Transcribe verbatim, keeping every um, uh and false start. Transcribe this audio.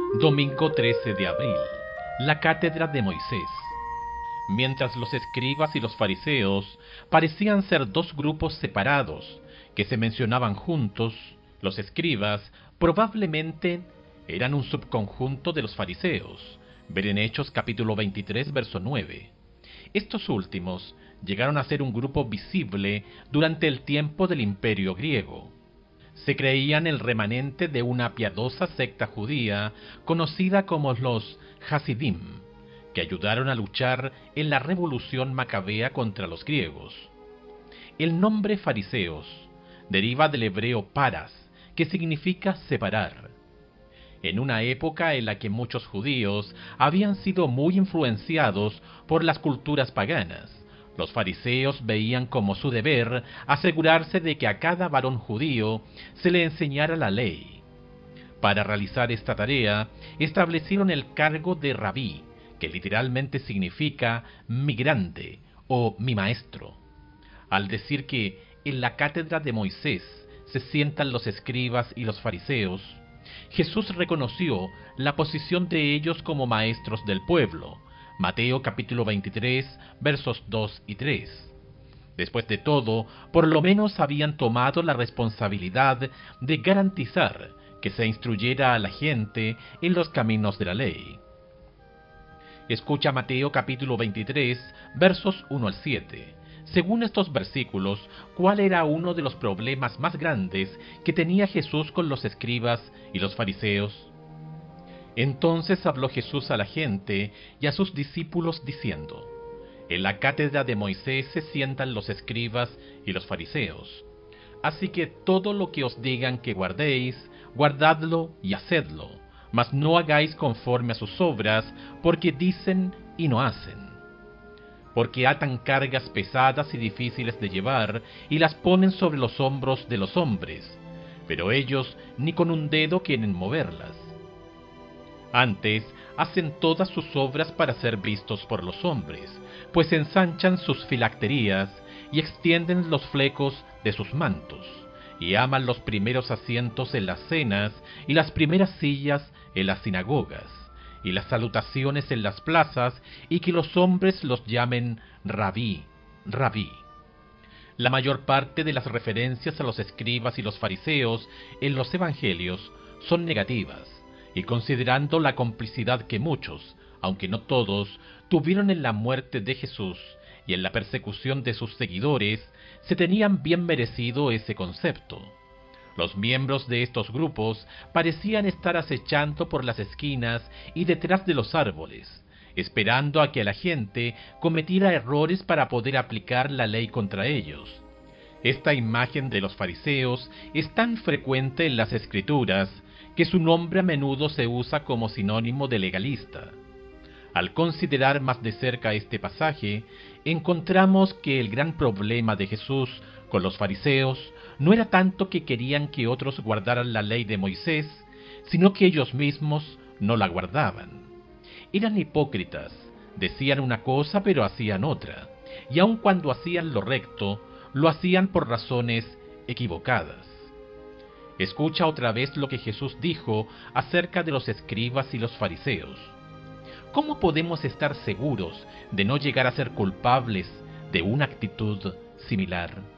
Domingo trece de abril. La cátedra de Moisés. Mientras los escribas y los fariseos parecían ser dos grupos separados que se mencionaban juntos, los escribas probablemente eran un subconjunto de los fariseos. Ver en Hechos capítulo veintitrés, verso nueve. Estos últimos llegaron a ser un grupo visible durante el tiempo del Imperio griego. Se creían el remanente de una piadosa secta judía conocida como los Hasidim, que ayudaron a luchar en la revolución macabea contra los griegos. El nombre fariseos deriva del hebreo paras, que significa separar. En una época en la que muchos judíos habían sido muy influenciados por las culturas paganas, los fariseos veían como su deber asegurarse de que a cada varón judío se le enseñara la ley. Para realizar esta tarea, establecieron el cargo de rabí, que literalmente significa migrante o mi maestro. Al decir que en la cátedra de Moisés se sientan los escribas y los fariseos, Jesús reconoció la posición de ellos como maestros del pueblo. Mateo capítulo veintitrés, versos dos y tres. Después de todo, por lo menos habían tomado la responsabilidad de garantizar que se instruyera a la gente en los caminos de la ley. Escucha Mateo capítulo veintitrés, versos uno al siete. Según estos versículos, ¿cuál era uno de los problemas más grandes que tenía Jesús con los escribas y los fariseos? Entonces habló Jesús a la gente y a sus discípulos diciendo: En la cátedra de Moisés se sientan los escribas y los fariseos. Así que todo lo que os digan que guardéis, guardadlo y hacedlo, mas no hagáis conforme a sus obras, porque dicen y no hacen. Porque atan cargas pesadas y difíciles de llevar, y las ponen sobre los hombros de los hombres, pero ellos ni con un dedo quieren moverlas. Antes, hacen todas sus obras para ser vistos por los hombres, pues ensanchan sus filacterías y extienden los flecos de sus mantos, y aman los primeros asientos en las cenas y las primeras sillas en las sinagogas, y las salutaciones en las plazas, y que los hombres los llamen rabí, rabí. La mayor parte de las referencias a los escribas y los fariseos en los evangelios son negativas, y considerando la complicidad que muchos, aunque no todos, tuvieron en la muerte de Jesús y en la persecución de sus seguidores, se tenían bien merecido ese concepto. Los miembros de estos grupos parecían estar acechando por las esquinas y detrás de los árboles, esperando a que la gente cometiera errores para poder aplicar la ley contra ellos. Esta imagen de los fariseos es tan frecuente en las Escrituras que su nombre a menudo se usa como sinónimo de legalista. Al considerar más de cerca este pasaje, encontramos que el gran problema de Jesús con los fariseos no era tanto que querían que otros guardaran la ley de Moisés, sino que ellos mismos no la guardaban. Eran hipócritas, decían una cosa pero hacían otra, y aun cuando hacían lo recto, lo hacían por razones equivocadas. Escucha otra vez lo que Jesús dijo acerca de los escribas y los fariseos. ¿Cómo podemos estar seguros de no llegar a ser culpables de una actitud similar?